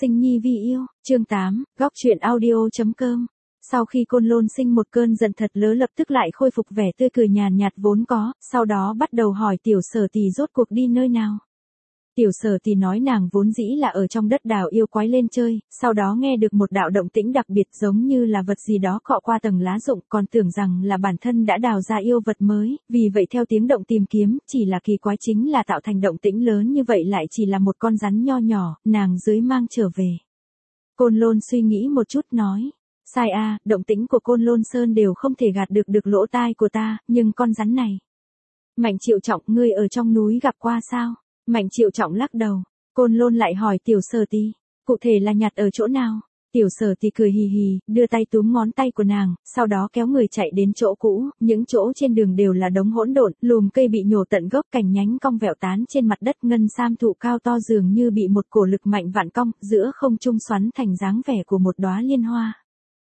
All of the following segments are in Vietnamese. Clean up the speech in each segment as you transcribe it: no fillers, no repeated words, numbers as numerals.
Sinh nhi vi yêu, chương 8, góc truyện audio.com. Sau khi Côn Lôn sinh một cơn giận thật lớn lập tức lại khôi phục vẻ tươi cười nhàn nhạt vốn có, sau đó bắt đầu hỏi Tiểu Sở Tì rốt cuộc đi nơi nào. Tiểu Sở Tì nói nàng vốn dĩ là ở trong đất đào yêu quái lên chơi, sau đó nghe được một đạo động tĩnh đặc biệt giống như là vật gì đó cọ qua tầng lá rụng, còn tưởng rằng là bản thân đã đào ra yêu vật mới, vì vậy theo tiếng động tìm kiếm, chỉ là kỳ quái chính là tạo thành động tĩnh lớn như vậy lại chỉ là một con rắn nho nhỏ, nàng dưới mang trở về. Côn Lôn suy nghĩ một chút nói, sai a, động tĩnh của Côn Lôn Sơn đều không thể gạt được lỗ tai của ta, nhưng con rắn này. Mạnh Triệu Trọng, ngươi ở trong núi gặp qua sao? Mạnh Triệu Trọng lắc đầu. Côn Lôn lại hỏi Tiểu Sở Tì, cụ thể là nhặt ở chỗ nào? Tiểu Sở Tì cười hì hì, đưa tay túm ngón tay của nàng, sau đó kéo người chạy đến chỗ cũ, những chỗ trên đường đều là đống hỗn độn, lùm cây bị nhổ tận gốc, cành nhánh cong vẹo tán trên mặt đất, ngân sam thụ cao to dường như bị một cổ lực mạnh vạn cong, giữa không trung xoắn thành dáng vẻ của một đóa liên hoa.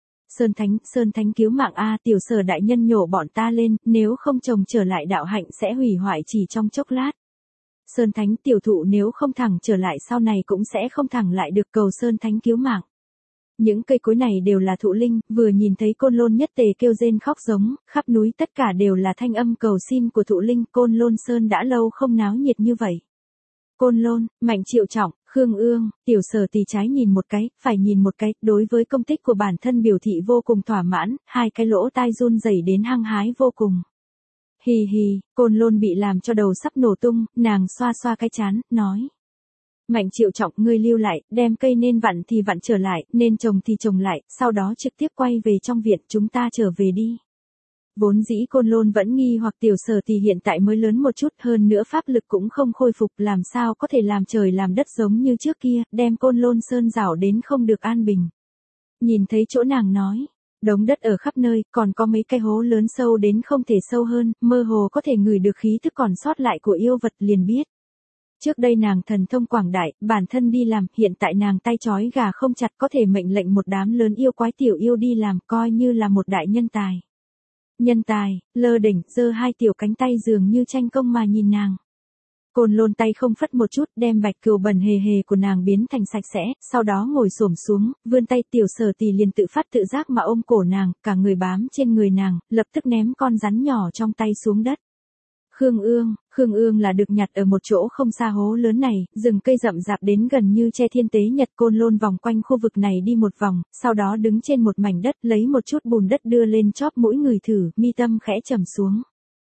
Sơn Thánh cứu mạng a, Tiểu Sở đại nhân nhổ bọn ta lên, nếu không chồng trở lại đạo hạnh sẽ hủy hoại chỉ trong chốc lát. Sơn Thánh tiểu thụ nếu không thẳng trở lại sau này cũng sẽ không thẳng lại được, cầu Sơn Thánh cứu mạng. Những cây cối này đều là thụ linh, vừa nhìn thấy Côn Lôn nhất tề kêu rên khóc giống, khắp núi tất cả đều là thanh âm cầu xin của thụ linh, Côn Lôn Sơn đã lâu không náo nhiệt như vậy. Côn Lôn, Mạnh Triệu Trọng, Khương Ương, Tiểu Sở Tì trái nhìn một cái, phải nhìn một cái, đối với công tích của bản thân biểu thị vô cùng thỏa mãn, hai cái lỗ tai run rẩy đến hăng hái vô cùng. Hì hì, Côn Lôn bị làm cho đầu sắp nổ tung, nàng xoa xoa cái trán, nói. Mạnh Triệu Trọng, ngươi lưu lại, đem cây nên vặn thì vặn trở lại, nên trồng thì trồng lại, sau đó trực tiếp quay về trong viện, chúng ta trở về đi. Vốn dĩ Côn Lôn vẫn nghi hoặc Tiểu Sở Tì hiện tại mới lớn một chút, hơn nữa pháp lực cũng không khôi phục, làm sao có thể làm trời làm đất giống như trước kia, đem Côn Lôn Sơn rảo đến không được an bình. Nhìn thấy chỗ nàng nói, đống đất ở khắp nơi, còn có mấy cái hố lớn sâu đến không thể sâu hơn, mơ hồ có thể ngửi được khí thức còn sót lại của yêu vật, liền biết. Trước đây nàng thần thông quảng đại, bản thân đi làm, hiện tại nàng tay trói gà không chặt có thể mệnh lệnh một đám lớn yêu quái tiểu yêu đi làm, coi như là một đại nhân tài. Nhân tài, lơ đỉnh, giơ hai tiểu cánh tay dường như tranh công mà nhìn nàng. Côn Lôn tay không phất một chút, đem bạch cừu bẩn hề hề của nàng biến thành sạch sẽ, sau đó ngồi xổm xuống, vươn tay, Tiểu Sở Tì liền tự phát tự giác mà ôm cổ nàng, cả người bám trên người nàng, lập tức ném con rắn nhỏ trong tay xuống đất. Khương Ương là được nhặt ở một chỗ không xa hố lớn này, rừng cây rậm rạp đến gần như che thiên tế nhật. Côn Lôn vòng quanh khu vực này đi một vòng, sau đó đứng trên một mảnh đất, lấy một chút bùn đất đưa lên chóp mũi người thử, mi tâm khẽ trầm xuống.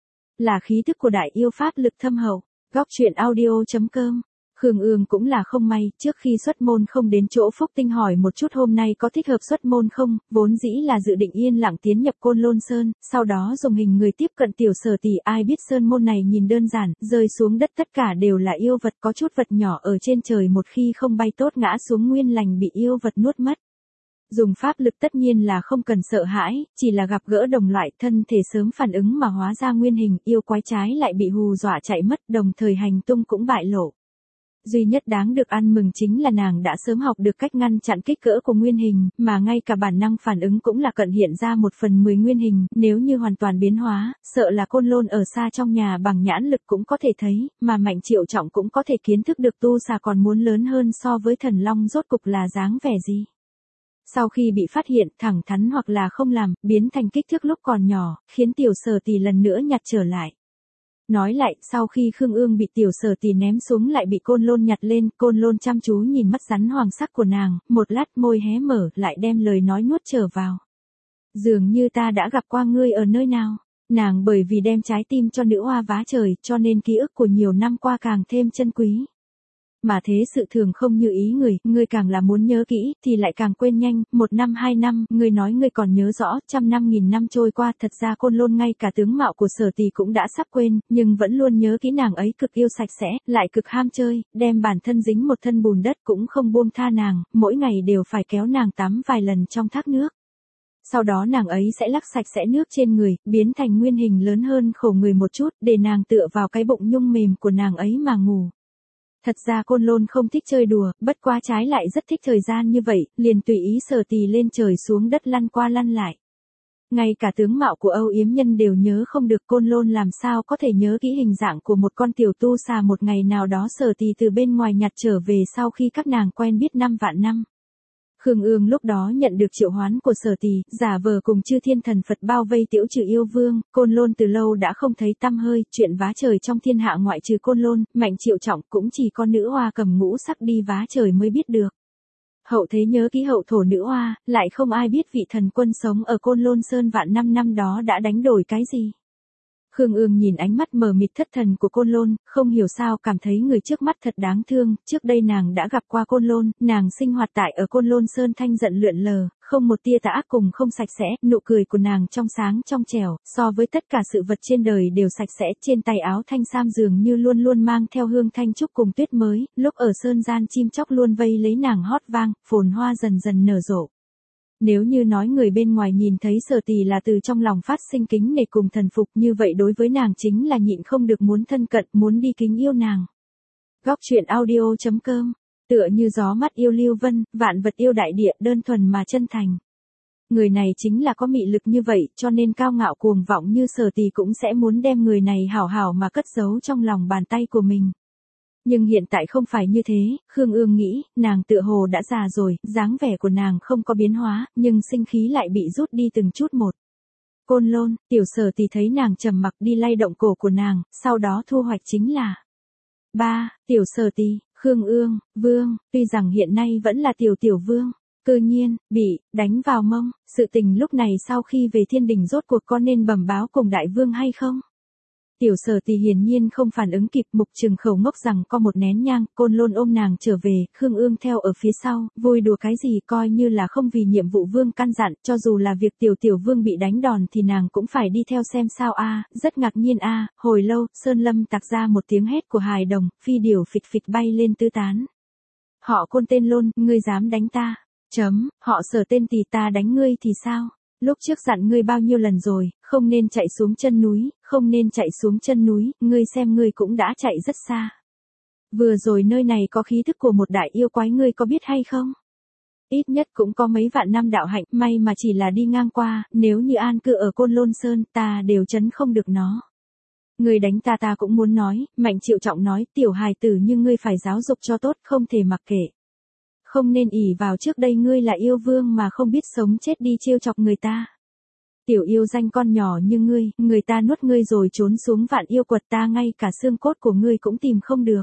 Là khí thức của đại yêu pháp lực thâm hậu. Góc truyện audio.com. Khương Ương cũng là không may, trước khi xuất môn không đến chỗ Phúc Tinh hỏi một chút hôm nay có thích hợp xuất môn không, vốn dĩ là dự định yên lặng tiến nhập Côn Lôn Sơn, sau đó dùng hình người tiếp cận Tiểu Sở Tì, ai biết sơn môn này nhìn đơn giản, rơi xuống đất tất cả đều là yêu vật, có chút vật nhỏ ở trên trời một khi không bay tốt ngã xuống nguyên lành bị yêu vật nuốt mất. Dùng pháp lực tất nhiên là không cần sợ hãi, chỉ là gặp gỡ đồng loại thân thể sớm phản ứng mà hóa ra nguyên hình, yêu quái trái lại bị hù dọa chạy mất, đồng thời hành tung cũng bại lộ. Duy nhất đáng được ăn mừng chính là nàng đã sớm học được cách ngăn chặn kích cỡ của nguyên hình, mà ngay cả bản năng phản ứng cũng là cận hiện ra 1/10 nguyên hình, nếu như hoàn toàn biến hóa, sợ là Côn Lôn ở xa trong nhà bằng nhãn lực cũng có thể thấy, mà Mạnh Triệu Trọng cũng có thể kiến thức được tu xà còn muốn lớn hơn so với thần long rốt cục là dáng vẻ gì. Sau khi bị phát hiện, thẳng thắn hoặc là không làm, biến thành kích thước lúc còn nhỏ, khiến Tiểu Sở Tì lần nữa nhặt trở lại. Nói lại, sau khi Khương Ương bị Tiểu Sở Tì ném xuống lại bị Côn Lôn nhặt lên, Côn Lôn chăm chú nhìn mắt rắn hoàng sắc của nàng, một lát môi hé mở, lại đem lời nói nuốt trở vào. Dường như ta đã gặp qua ngươi ở nơi nào. Nàng bởi vì đem trái tim cho nữ oa vá trời, cho nên ký ức của nhiều năm qua càng thêm chân quý. Mà thế sự thường không như ý người càng là muốn nhớ kỹ, thì lại càng quên nhanh, 1 năm 2 năm, người nói người còn nhớ rõ, 100 năm 1000 năm trôi qua, thật ra Côn Lôn ngay cả tướng mạo của Sở Tì cũng đã sắp quên, nhưng vẫn luôn nhớ kỹ nàng ấy cực yêu sạch sẽ, lại cực ham chơi, đem bản thân dính một thân bùn đất cũng không buông tha nàng, mỗi ngày đều phải kéo nàng tắm vài lần trong thác nước. Sau đó nàng ấy sẽ lắc sạch sẽ nước trên người, biến thành nguyên hình lớn hơn khổ người một chút, để nàng tựa vào cái bụng nhung mềm của nàng ấy mà ngủ. Thật ra Côn Lôn không thích chơi đùa, bất quá trái lại rất thích thời gian như vậy, liền tùy ý Sở Tì lên trời xuống đất lăn qua lăn lại. Ngay cả tướng mạo của Âu Yếm Nhân đều nhớ không được, Côn Lôn làm sao có thể nhớ kỹ hình dạng của một con tiểu tu xà một ngày nào đó Sở Tì từ bên ngoài nhặt trở về sau khi các nàng quen biết 5 vạn năm. Khương Ương lúc đó nhận được triệu hoán của Sở Tì, giả vờ cùng Chư Thiên Thần Phật bao vây Tiễu Trừ yêu vương, Côn Lôn từ lâu đã không thấy tăm hơi, chuyện vá trời trong thiên hạ ngoại trừ Côn Lôn, Mạnh Triệu Trọng cũng chỉ con nữ hoa cầm ngũ sắc đi vá trời mới biết được. Hậu thế nhớ ký hậu thổ nữ hoa, lại không ai biết vị thần quân sống ở Côn Lôn Sơn vạn năm đó đã đánh đổi cái gì. Khương Ương nhìn ánh mắt mờ mịt thất thần của Côn Lôn, không hiểu sao cảm thấy người trước mắt thật đáng thương, trước đây nàng đã gặp qua Côn Lôn, nàng sinh hoạt tại ở Côn Lôn Sơn thanh giận lượn lờ, không một tia tà ác cùng không sạch sẽ, nụ cười của nàng trong sáng trong trẻo, so với tất cả sự vật trên đời đều sạch sẽ, trên tay áo thanh sam dường như luôn luôn mang theo hương thanh trúc cùng tuyết mới, lúc ở sơn gian chim chóc luôn vây lấy nàng hót vang, phồn hoa dần dần nở rộ. Nếu như nói người bên ngoài nhìn thấy Sở Tì là từ trong lòng phát sinh kính nể cùng thần phục, như vậy đối với nàng chính là nhịn không được muốn thân cận, muốn đi kính yêu nàng. Góc truyện audio.com, tựa như gió mắt yêu lưu vân, vạn vật yêu đại địa, đơn thuần mà chân thành. Người này chính là có mị lực như vậy, cho nên cao ngạo cuồng vọng như Sở Tì cũng sẽ muốn đem người này hảo hảo mà cất giấu trong lòng bàn tay của mình. Nhưng hiện tại không phải như thế, Khương Ương nghĩ, nàng tựa hồ đã già rồi, dáng vẻ của nàng không có biến hóa, nhưng sinh khí lại bị rút đi từng chút một. Côn Lôn, tiểu Sở Tì thấy nàng trầm mặc đi lay động cổ của nàng, sau đó thu hoạch chính là tiểu Sở Tì, Khương Ương, vương, tuy rằng hiện nay vẫn là tiểu vương, cư nhiên, bị, đánh vào mông, sự tình lúc này sau khi về thiên đình rốt cuộc có nên bẩm báo cùng đại vương hay không? Tiểu Sở Tì hiển nhiên không phản ứng kịp, Mục Trừng khẩu ngốc rằng có một nén nhang, Côn Lôn ôm nàng trở về, Khương Ương theo ở phía sau, vui đùa cái gì coi như là không vì nhiệm vụ vương căn dặn, cho dù là việc tiểu vương bị đánh đòn thì nàng cũng phải đi theo xem sao a, rất ngạc nhiên a. Hồi lâu, Sơn Lâm tặc ra một tiếng hét của hài đồng, phi điểu phịch phịch bay lên tứ tán. Họ Côn tên Lôn, ngươi dám đánh ta? Họ Sở tên Tì ta đánh ngươi thì sao? Lúc trước dặn ngươi bao nhiêu lần rồi, không nên chạy xuống chân núi, không nên chạy xuống chân núi, ngươi xem ngươi cũng đã chạy rất xa. Vừa rồi nơi này có khí thức của một đại yêu quái ngươi có biết hay không? Ít nhất cũng có mấy vạn năm đạo hạnh, may mà chỉ là đi ngang qua, nếu như an cư ở Côn Lôn Sơn ta đều chấn không được nó. Ngươi đánh ta cũng muốn nói, Mạnh Triệu Trọng nói, tiểu hài tử nhưng ngươi phải giáo dục cho tốt, không thể mặc kệ. Không nên ỷ vào trước đây ngươi là yêu vương mà không biết sống chết đi trêu chọc người ta. Tiểu yêu danh con nhỏ như ngươi, người ta nuốt ngươi rồi trốn xuống vạn yêu quật ta ngay cả xương cốt của ngươi cũng tìm không được.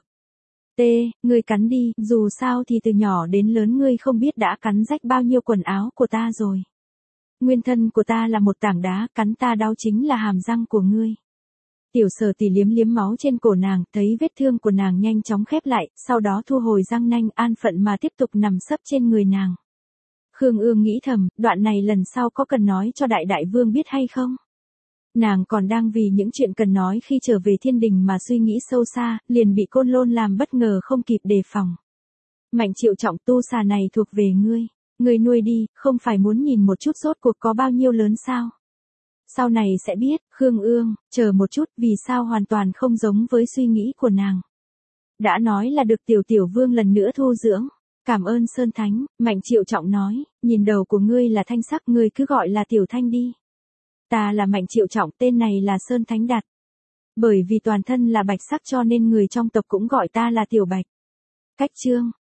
Ngươi cắn đi, dù sao thì từ nhỏ đến lớn ngươi không biết đã cắn rách bao nhiêu quần áo của ta rồi. Nguyên thân của ta là một tảng đá, cắn ta đau chính là hàm răng của ngươi. Tiểu Sở Tì liếm liếm máu trên cổ nàng, thấy vết thương của nàng nhanh chóng khép lại, sau đó thu hồi răng nanh an phận mà tiếp tục nằm sấp trên người nàng. Khương Ương nghĩ thầm, đoạn này lần sau có cần nói cho đại vương biết hay không? Nàng còn đang vì những chuyện cần nói khi trở về thiên đình mà suy nghĩ sâu xa, liền bị Côn Lôn làm bất ngờ không kịp đề phòng. Mạnh Triệu Trọng, tu xà này thuộc về ngươi. Ngươi nuôi đi, không phải muốn nhìn một chút rốt cuộc có bao nhiêu lớn sao? Sau này sẽ biết, Khương Ương, chờ một chút, vì sao hoàn toàn không giống với suy nghĩ của nàng. Đã nói là được tiểu vương lần nữa thu dưỡng. Cảm ơn Sơn Thánh, Mạnh Triệu Trọng nói, nhìn đầu của ngươi là thanh sắc, ngươi cứ gọi là Tiểu Thanh đi. Ta là Mạnh Triệu Trọng, tên này là Sơn Thánh đặt. Bởi vì toàn thân là bạch sắc cho nên người trong tộc cũng gọi ta là Tiểu Bạch. Cách chương